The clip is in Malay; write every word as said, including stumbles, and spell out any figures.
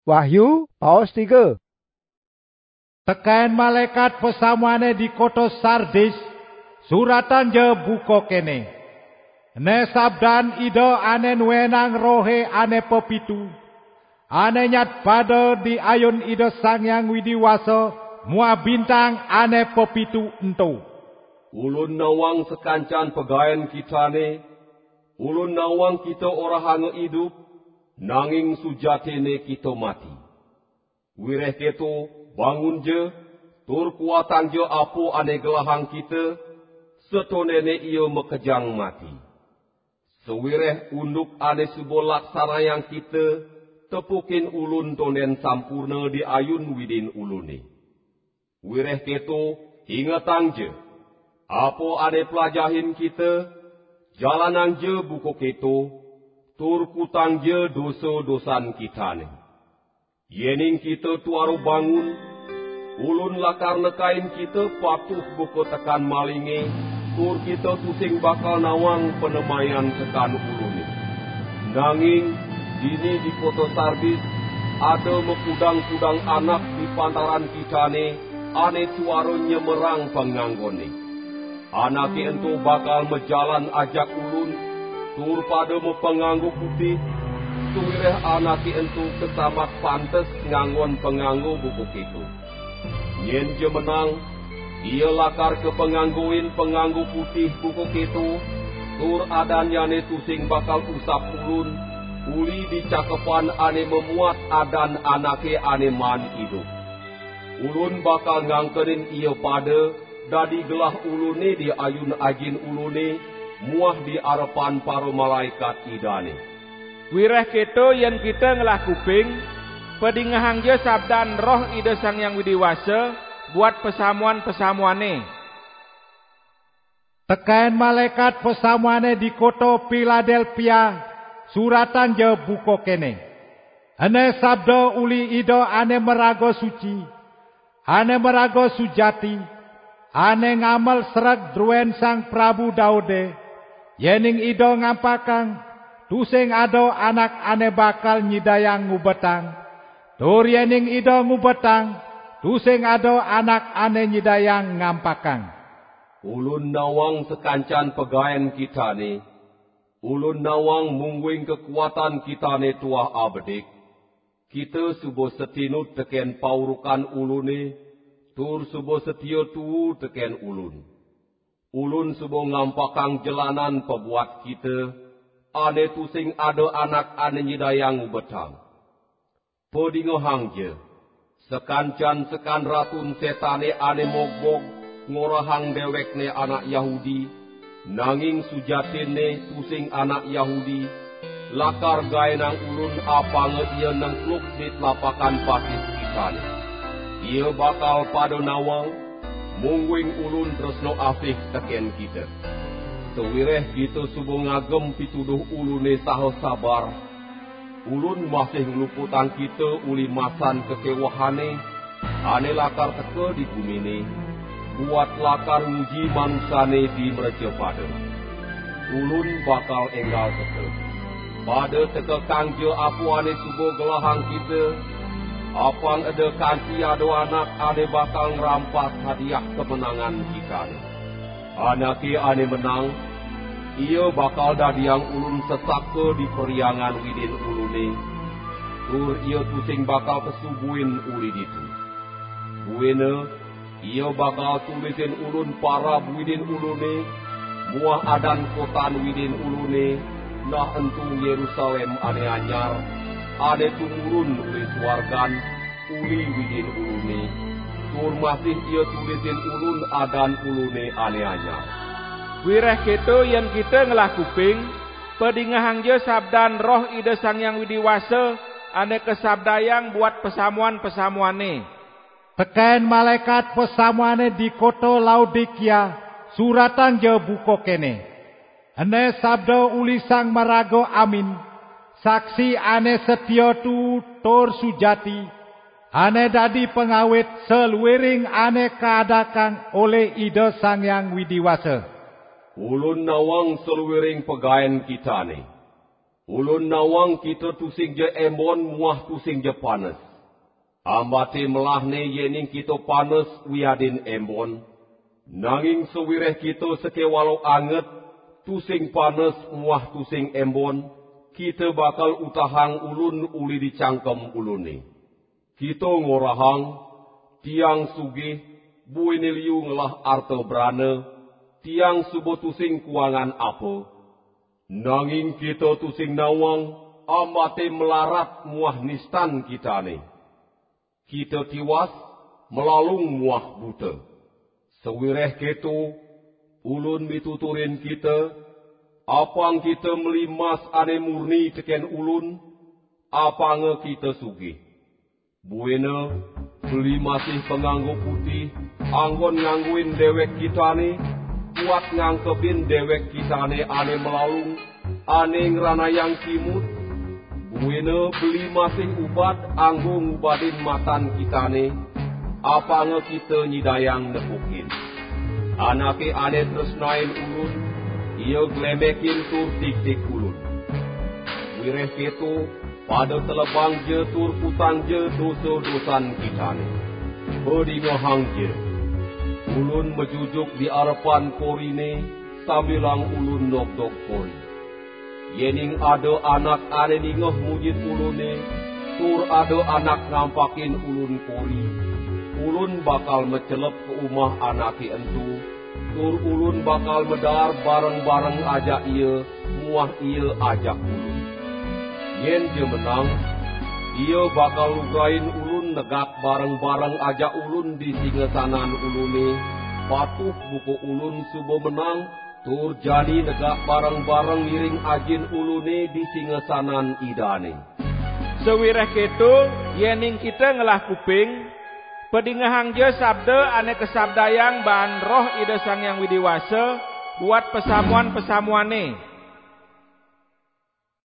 Wahyu paus tiga. Tekain malaikat pesamuane di kota Sardis, suratan je buko kene. Ne sabdan ida ane nuenang rohe ane pepitu. Ane nyat pada di ayun ida sang yang widiwasa, mua bintang ane pepitu ento. Ulun nawang sekancan pegayan kita ne, ulun nawang kita orang hidup, nanging sujatine kita mati. Wireh keto bangun je, tur kuatan je apo ane gelahang kita, setonene iyo mekejang mati. Sewireh unduk ane subo laksana yang kita, tepukin ulun tonen sampurna di ayun widin ulune. Wireh keto ingatang je, apo ane pelajahin kita, jalanan je buko keto, tur kutang je dosa-dosan kita ne. Yening kita tuaru bangun, ulun lakar nekain kita patuh buko tekan malinge, tur kita pusing bakal nawang penemayan tekan ulune. Nanging, dini di kota Sardis, ada mekudang-kudang anak di pantaran kita ne, ane tuaru nyemerang penganggone. Anak ento bakal mejalan ajak ulun, tur pada mepenganggu putih, tuwireh anak ento kesamak pantes nganggon penganggu buku itu. Nyen je menang, ia lakar ke pengangguin penganggu putih buku itu, tur adannya ne tusing bakal usap ulun, uli di cakepan ane memuat adan anake ane man hidup. Ulun bakal ngangkerin ia pada, dadi gelah ulune di ayun ajin ulune, muah di arepan para malaikat idane. Wireh keto yang kita ngelah kuping, pedingahang je sabdan roh ide sang yang widiwasa, buat pesamuan-pesamuane. Tekain malaikat pesamuane di kota Philadelphia, suratan je buko kene. Ane sabda uli ide ane merago suci, ane merago sujati, ane ngamal serak druen sang Prabu Daude, yening ido ngampakang, tusing ado anak ane bakal nyidayang ngubetang, tur yening ido ngubetang, tusing ado anak ane nyidayang ngampakang. Ulun nawang sekancan pegayan kita ne, ulun nawang mungwing kekuatan kita ne tuah abedik, kita subo setinut teken paurukan ulune, tur subo setio tu teken ulun. Ulun subo ngampakang jalanan pebuat kita, ane tusing ada anak ane nyidayang betang. Pedingohang je, sekancan sekan ratun setane ane mogbog, ngorahang dewek ne anak Yahudi, nanging sujatine tusing anak Yahudi, lakar gaenang ulun apa nge ia nengkluk di telapakan pasis kita ne. Ia bakal pada nawang, mungwing ulun tresno afih teken kita. Sewireh kita subuh ngagem pituduh ulune saho sabar, ulun masih ngeluputan kita uli masan kekewahane, ane lakar teke di bumi ne, buat lakar nguji manusane di merja pada. Ulun bakal enggal teke, pada teke kangje apu ane subuh gelahang kita, apang ada kanti ado anak ane bakal ngerampas hadiah kemenangan kita ne. Anaki ane menang, ia bakal dadiang ulun sesake di periangan widin ulune, tur ia tusing bakal kesubuin uli ditu. Buene, ia bakal tulisin ulun para widin ulune, muah adan kotan widin ulune, nah entung Yerusalem ane anyar, ane tumurun uli suargan, uli widin ulune, tur masih ia tulisin ulun adan ulune ane anyar. Wireh keto yang kita ngelah kuping, pedingahang je sabdan roh ide sang yang widiwasa, ane kesabdayang buat pesamuan-pesamuane. Tekain malaikat pesamuane di kota Laodikia, suratan je buko kene. Ane sabda uli sang marago amin, saksi ane setia tu tur sujati, ane dadi pengawit seluiring ane keadakang oleh ide sang yang widiwasa. Ulun nawang seluiring pegayan kita ne. Ulun nawang kita tusing je embon muah tusing je panas. Ambate melahne yening kita panas wiadin embon. Nanging sewireh kita sekewalau anget tusing panas muah tusing embon. Kita bakal utahang ulun uli dicangkem ulune. Kita ngorahang tiang sugih buiniliu ngelah arto berana. Tiang subo tusing kuangan apa. Nanging kita tusing nawang ambate melarat muah nistan kita ne. Kita tiwas melalung muah buta. Sewireh ketu, ulun mituturin kita, apang kita melimas ane murni teken ulun, apang kita sugih. Buena, beli masih penganggo putih, anggon ngangguin dewek kita ne, kuat ngangkepin dewek kita ne ane melalung, ane ngerana yang kimut. Buena beli masih ubat anggo ngubadin matan kita ne, apa nge kita nyidayang nepukin. Anake ane tresnain ulun, ia glemekin tur tik-tik ulun. Wireh ketu, pada telebang je tur putang je dosa-dosan kita ne. Pedingohang je, ulun mejujuk di arepan korine, sambilang ulun nok-dok kori. Yening ada anak ane ningoh mujid ulune, tur ada anak ngampakin ulun kori. Ulun bakal mecelep ke rumah anaki entu, tur ulun bakal medar bareng-bareng ajak ia, muah ia ajak ulun. Yen je menang, ia bakal lugain ulun negak bareng-bareng ajak ulun di singesanan ulune, patuh buku ulun subo menang, tur jani negak bareng-bareng miring ajin ulune di singesanan idane. Sewireh ketu, yening kita ngelah kuping, pedingahang je sabda ane kesabdayang baan roh ide sang yang widiwasa, buat pesamuan-pesamuane.